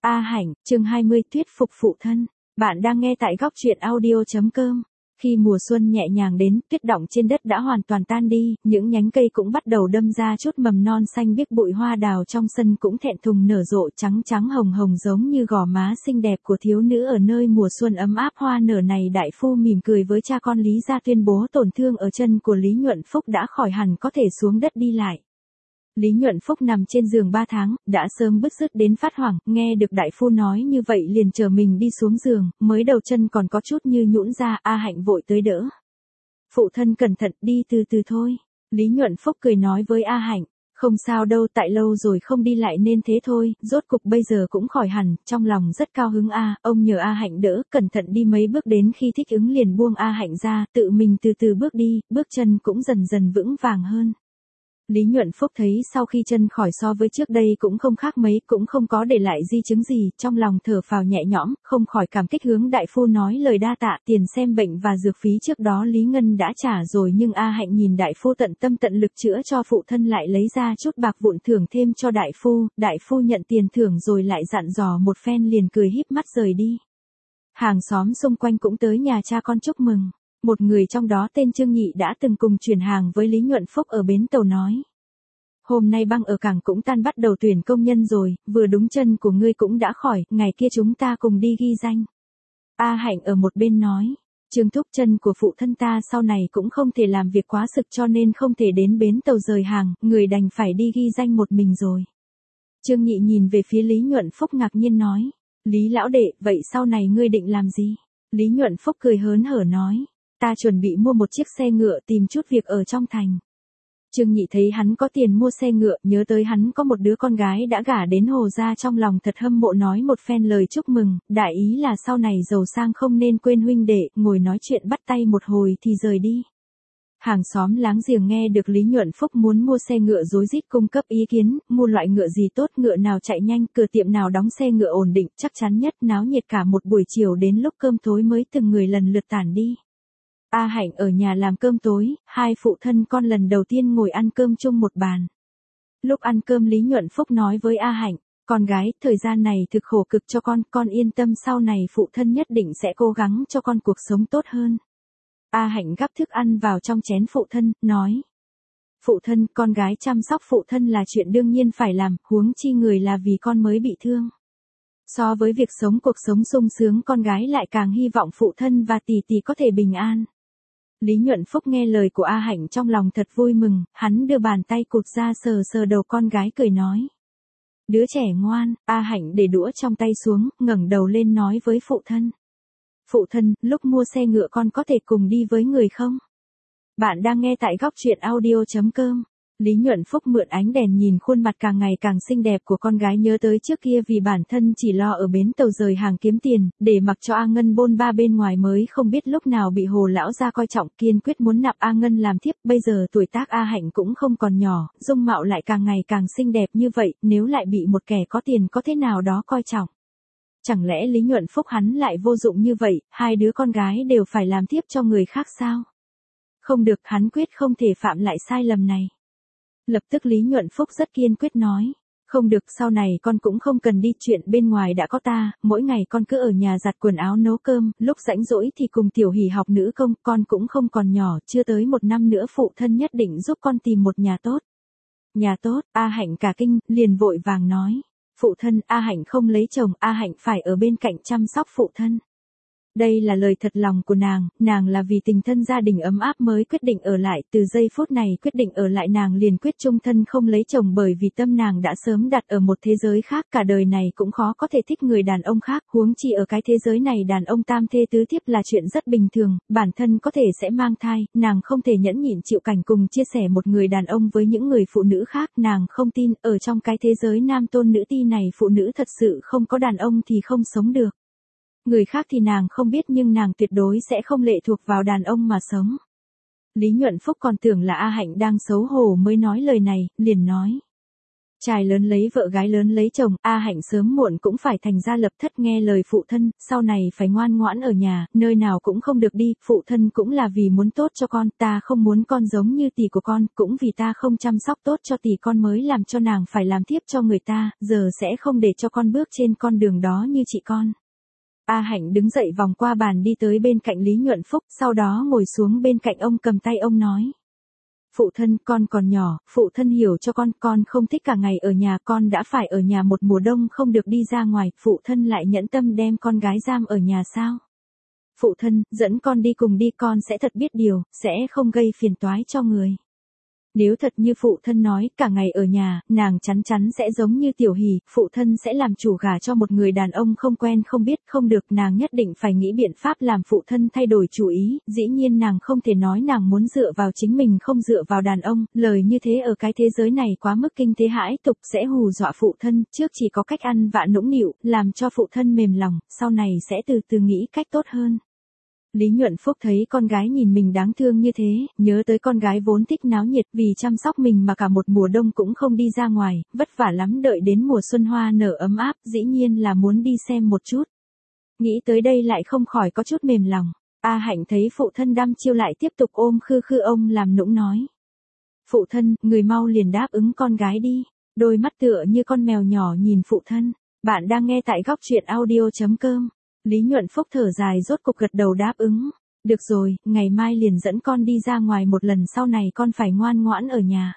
A Hạnh, chương 20 thuyết phục phụ thân. Bạn đang nghe tại góc truyện audio.com. Khi mùa xuân nhẹ nhàng đến, tuyết đọng trên đất đã hoàn toàn tan đi, những nhánh cây cũng bắt đầu đâm ra chút mầm non xanh biếc, bụi hoa đào trong sân cũng thẹn thùng nở rộ trắng trắng hồng hồng giống như gò má xinh đẹp của thiếu nữ ở nơi mùa xuân ấm áp hoa nở này. Đại phu mỉm cười với cha con Lý gia tuyên bố tổn thương ở chân của Lý Nhuận Phúc đã khỏi hẳn, có thể xuống đất đi lại. Lý Nhuận Phúc nằm trên giường 3 tháng, đã sớm bứt rứt đến phát hoảng, nghe được đại phu nói như vậy liền chờ mình đi xuống giường, mới đầu chân còn có chút như nhũn ra, A Hạnh vội tới đỡ. Phụ thân cẩn thận, đi từ từ thôi. Lý Nhuận Phúc cười nói với A Hạnh, không sao đâu, tại lâu rồi không đi lại nên thế thôi, rốt cục bây giờ cũng khỏi hẳn, trong lòng rất cao hứng. Ông nhờ A Hạnh đỡ, cẩn thận đi mấy bước, đến khi thích ứng liền buông A Hạnh ra, tự mình từ từ bước đi, bước chân cũng dần dần vững vàng hơn. Lý Nhuận Phúc thấy sau khi chân khỏi so với trước đây cũng không khác mấy, cũng không có để lại di chứng gì, trong lòng thở phào nhẹ nhõm, không khỏi cảm kích hướng đại phu nói lời đa tạ. Tiền xem bệnh và dược phí trước đó Lý Ngân đã trả rồi, nhưng A Hạnh nhìn đại phu tận tâm tận lực chữa cho phụ thân lại lấy ra chút bạc vụn thưởng thêm cho đại phu nhận tiền thưởng rồi lại dặn dò một phen liền cười híp mắt rời đi. Hàng xóm xung quanh cũng tới nhà cha con chúc mừng. Một người trong đó tên Trương Nhị đã từng cùng chuyển hàng với Lý Nhuận Phúc ở bến tàu nói. Hôm nay băng ở cảng cũng tan, bắt đầu tuyển công nhân rồi, vừa đúng chân của ngươi cũng đã khỏi, ngày kia chúng ta cùng đi ghi danh. A Hạnh ở một bên nói, Trương thúc, chân của phụ thân ta sau này cũng không thể làm việc quá sức cho nên không thể đến bến tàu rời hàng, người đành phải đi ghi danh một mình rồi. Trương Nhị nhìn về phía Lý Nhuận Phúc ngạc nhiên nói, Lý lão đệ, vậy sau này ngươi định làm gì? Lý Nhuận Phúc cười hớn hở nói, ta chuẩn bị mua một chiếc xe ngựa, tìm chút việc ở trong thành. Trương Nhị thấy hắn có tiền mua xe ngựa, nhớ tới hắn có một đứa con gái đã gả đến Hồ gia, trong lòng thật hâm mộ, nói một phen lời chúc mừng, đại ý là sau này giàu sang không nên quên huynh đệ, ngồi nói chuyện bắt tay một hồi thì rời đi. Hàng xóm láng giềng nghe được Lý Nhuận Phúc muốn mua xe ngựa rối rít cung cấp ý kiến, mua loại ngựa gì tốt, ngựa nào chạy nhanh, cửa tiệm nào đóng xe ngựa ổn định, chắc chắn nhất, náo nhiệt cả một buổi chiều, đến lúc cơm tối mới từng người lần lượt tản đi. A Hạnh ở nhà làm cơm tối, hai phụ thân con lần đầu tiên ngồi ăn cơm chung một bàn. Lúc ăn cơm Lý Nhuận Phúc nói với A Hạnh, con gái, thời gian này thực khổ cực cho con yên tâm, sau này phụ thân nhất định sẽ cố gắng cho con cuộc sống tốt hơn. A Hạnh gắp thức ăn vào trong chén phụ thân, nói. Phụ thân, con gái chăm sóc phụ thân là chuyện đương nhiên phải làm, huống chi người là vì con mới bị thương. So với việc sống cuộc sống sung sướng, con gái lại càng hy vọng phụ thân và tỷ tỷ có thể bình an. Lý Nhuận Phúc nghe lời của A Hạnh trong lòng thật vui mừng, hắn đưa bàn tay cụt ra sờ sờ đầu con gái cười nói. Đứa trẻ ngoan. A Hạnh để đũa trong tay xuống, ngẩng đầu lên nói với phụ thân. Phụ thân, lúc mua xe ngựa con có thể cùng đi với người không? Bạn đang nghe tại góc truyện audio.com. Lý Nhuận Phúc mượn ánh đèn nhìn khuôn mặt càng ngày càng xinh đẹp của con gái, nhớ tới trước kia vì bản thân chỉ lo ở bến tàu rời hàng kiếm tiền, để mặc cho A Ngân bôn ba bên ngoài mới không biết lúc nào bị Hồ lão gia coi trọng, kiên quyết muốn nạp A Ngân làm thiếp. Bây giờ tuổi tác A Hạnh cũng không còn nhỏ, dung mạo lại càng ngày càng xinh đẹp như vậy, nếu lại bị một kẻ có tiền có thế nào đó coi trọng. Chẳng lẽ Lý Nhuận Phúc hắn lại vô dụng như vậy, hai đứa con gái đều phải làm thiếp cho người khác sao? Không được, hắn quyết không thể phạm lại sai lầm này. Lập tức Lý Nhuận Phúc rất kiên quyết nói, không được, sau này con cũng không cần đi, chuyện bên ngoài đã có ta, mỗi ngày con cứ ở nhà giặt quần áo nấu cơm, lúc rảnh rỗi thì cùng Tiểu Hỷ học nữ công, con cũng không còn nhỏ, chưa tới 1 năm nữa phụ thân nhất định giúp con tìm một nhà tốt. Nhà tốt? A Hạnh cả kinh, liền vội vàng nói, phụ thân, A Hạnh không lấy chồng, A Hạnh phải ở bên cạnh chăm sóc phụ thân. Đây là lời thật lòng của nàng là vì tình thân gia đình ấm áp mới quyết định ở lại, từ giây phút này quyết định ở lại nàng liền quyết chung thân không lấy chồng, bởi vì tâm nàng đã sớm đặt ở một thế giới khác, cả đời này cũng khó có thể thích người đàn ông khác, huống chi ở cái thế giới này đàn ông tam thê tứ thiếp là chuyện rất bình thường, bản thân có thể sẽ mang thai, nàng không thể nhẫn nhịn chịu cảnh cùng chia sẻ một người đàn ông với những người phụ nữ khác, nàng không tin, ở trong cái thế giới nam tôn nữ ti này phụ nữ thật sự không có đàn ông thì không sống được. Người khác thì nàng không biết, nhưng nàng tuyệt đối sẽ không lệ thuộc vào đàn ông mà sống. Lý Nhuận Phúc còn tưởng là A Hạnh đang xấu hổ mới nói lời này, liền nói. Trai lớn lấy vợ gái lớn lấy chồng, A Hạnh sớm muộn cũng phải thành gia lập thất nghe lời phụ thân, sau này phải ngoan ngoãn ở nhà, nơi nào cũng không được đi, phụ thân cũng là vì muốn tốt cho con, ta không muốn con giống như tỷ của con, cũng vì ta không chăm sóc tốt cho tỷ con mới làm cho nàng phải làm tiếp cho người ta, giờ sẽ không để cho con bước trên con đường đó như chị con. A Hạnh đứng dậy vòng qua bàn đi tới bên cạnh Lý Nhuận Phúc, sau đó ngồi xuống bên cạnh ông cầm tay ông nói. Phụ thân, con còn nhỏ, phụ thân hiểu cho con không thích cả ngày ở nhà, con đã phải ở nhà một mùa đông không được đi ra ngoài, phụ thân lại nhẫn tâm đem con gái giam ở nhà sao? Phụ thân, dẫn con đi cùng đi, con sẽ thật biết điều, sẽ không gây phiền toái cho người. Nếu thật như phụ thân nói, cả ngày ở nhà, nàng chắn chắn sẽ giống như Tiểu Hỷ, phụ thân sẽ làm chủ gả cho một người đàn ông không quen không biết, không được, nàng nhất định phải nghĩ biện pháp làm phụ thân thay đổi chủ ý, dĩ nhiên nàng không thể nói nàng muốn dựa vào chính mình không dựa vào đàn ông, lời như thế ở cái thế giới này quá mức kinh thế hãi tục sẽ hù dọa phụ thân, trước chỉ có cách ăn vạ nũng nịu, làm cho phụ thân mềm lòng, sau này sẽ từ từ nghĩ cách tốt hơn. Lý Nhuận Phúc thấy con gái nhìn mình đáng thương như thế, nhớ tới con gái vốn thích náo nhiệt vì chăm sóc mình mà cả một mùa đông cũng không đi ra ngoài, vất vả lắm đợi đến mùa xuân hoa nở ấm áp, dĩ nhiên là muốn đi xem một chút. Nghĩ tới đây lại không khỏi có chút mềm lòng. A Hạnh thấy phụ thân đăm chiêu lại tiếp tục ôm khư khư ông làm nũng nói. Phụ thân, người mau liền đáp ứng con gái đi. Đôi mắt tựa như con mèo nhỏ nhìn phụ thân. Bạn đang nghe tại góc truyện audio.com. Lý Nhuận Phúc thở dài rốt cục gật đầu đáp ứng. Được rồi, ngày mai liền dẫn con đi ra ngoài một lần, sau này con phải ngoan ngoãn ở nhà.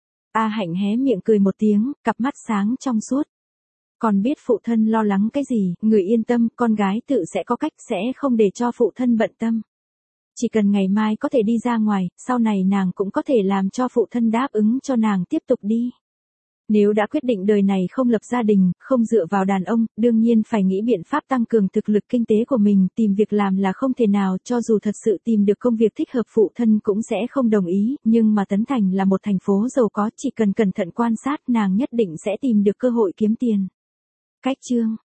A Hạnh hé miệng cười một tiếng, cặp mắt sáng trong suốt. Con biết phụ thân lo lắng cái gì, người yên tâm, con gái tự sẽ có cách, sẽ không để cho phụ thân bận tâm. Chỉ cần ngày mai có thể đi ra ngoài, sau này nàng cũng có thể làm cho phụ thân đáp ứng cho nàng tiếp tục đi. Nếu đã quyết định đời này không lập gia đình, không dựa vào đàn ông, đương nhiên phải nghĩ biện pháp tăng cường thực lực kinh tế của mình, tìm việc làm là không thể nào, cho dù thật sự tìm được công việc thích hợp phụ thân cũng sẽ không đồng ý, nhưng mà Tấn Thành là một thành phố giàu có, chỉ cần cẩn thận quan sát nàng nhất định sẽ tìm được cơ hội kiếm tiền. Cách chương